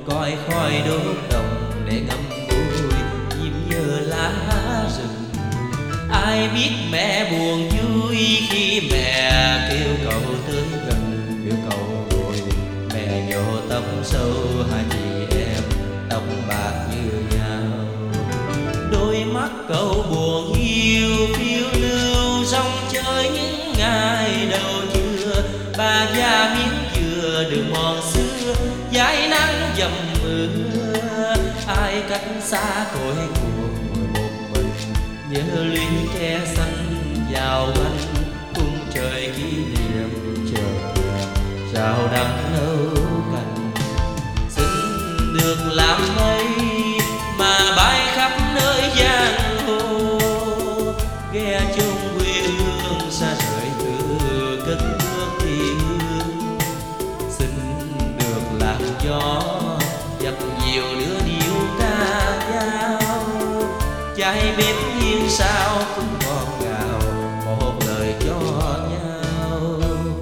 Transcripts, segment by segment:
coi khói đốt đồng để ngậm ngùi chim nhớ lá rừng. Ai biết mẹ buồn vui khi mẹ kêu cậu tới gần, biểu cậu ngồi mẹ nhổ tóc sâu hai chị em tóc bạc như nhau. Đôi mắt cậu buồn hiu phiêu lưu rong chơi những ngày đầu trưa. Bà già miếng dừa đường mòn xưa dãi nắng dầm mưa. Ai cách xa cội cuộc ngồi một mình nhớ lũy tre xanh vào quanh cung trời kỷ niệm chờ rào đắng nấu cành. Xin được làm mây mà bay khắp nơi giang hồ, ghe chung quê hương xa rời từ cất bước thì hương. Xin được làm gió dập nhiều đứa điệu ca dao, trái bếp hiên sao cũng ngọt ngào một lời cho nhau.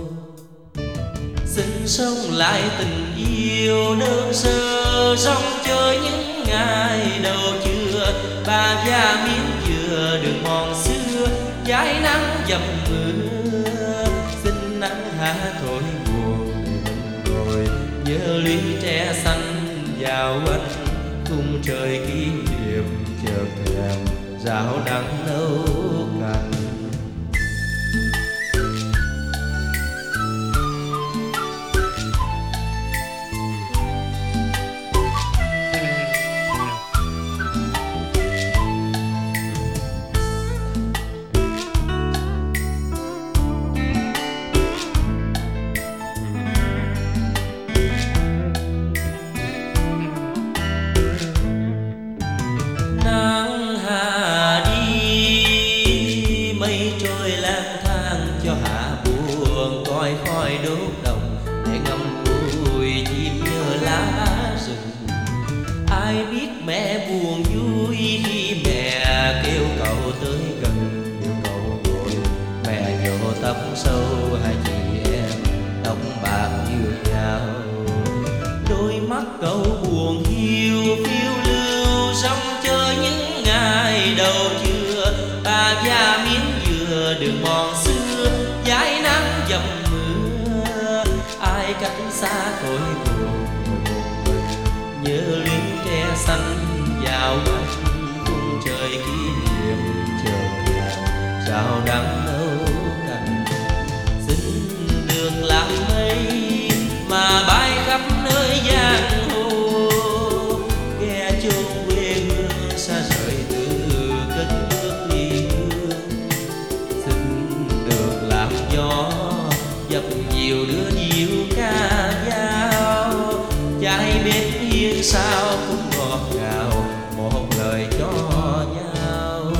Xin sống lại tình yêu đơn sơ rong chơi những ngày đầu trưa. Bà già miếng dừa đường mòn xưa trái nắng dầm mưa. Xin nắng hạ thổi buồn để mình ngồi nhớ lũy tre xanh vào quanh khung trời kỷ niệm chợt thèm rào nắng nấu cành. Trôi lang thang cho hạ buồn coi khói đốt đồng để ngậm ngùi chim nhớ lá rừng. Ai biết mẹ buồn vui khi mẹ kêu cậu tới gần, kêu cậu ngồi mẹ nhổ tóc sâu hai chị em tóc bạc như nhau. Đôi mắt cậu buồn hiu phiêu lưu rong chơi những ngày đầu trưa. Bà già miếng đường mòn xưa dãi nắng dầm mưa. Ai cách xa cội buồn ngồi một mình nhớ lũy tre xanh vào quanh khung trời kỷ niệm chợt ngào rào đắng nấu cành. Xin được làm mây mà bay khắp nơi giang hồ, ghe chung quê hương xa rời từ cất bước đi hương. Gió dập nhiều đứa điệu ca dao, trái bếp hiên sao cũng ngọt ngào một lời cho nhau.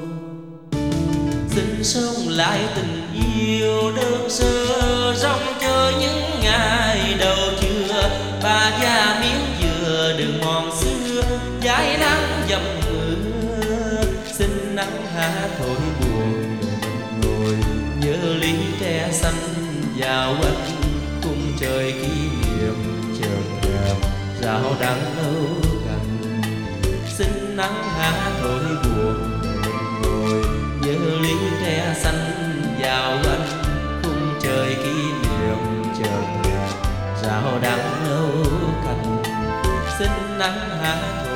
Xin sống lại tình yêu đơn sơ rong chơi những ngày đầu trưa. Bà già miếng dừa đường mòn xưa dãi nắng dầm mưa. Xin nắng hạ thổi buồn ngồi nhớ lũy tre xanh vào quanh cung trời kỷ niệm chợt thèm rào đắng nấu cành. Xin nắng hạ thổi buồn ngồi nhớ lũy tre xanh vào quanh cung trời kỷ niệm chợt thèm rào đắng nấu cành. Xin nắng hạ thổi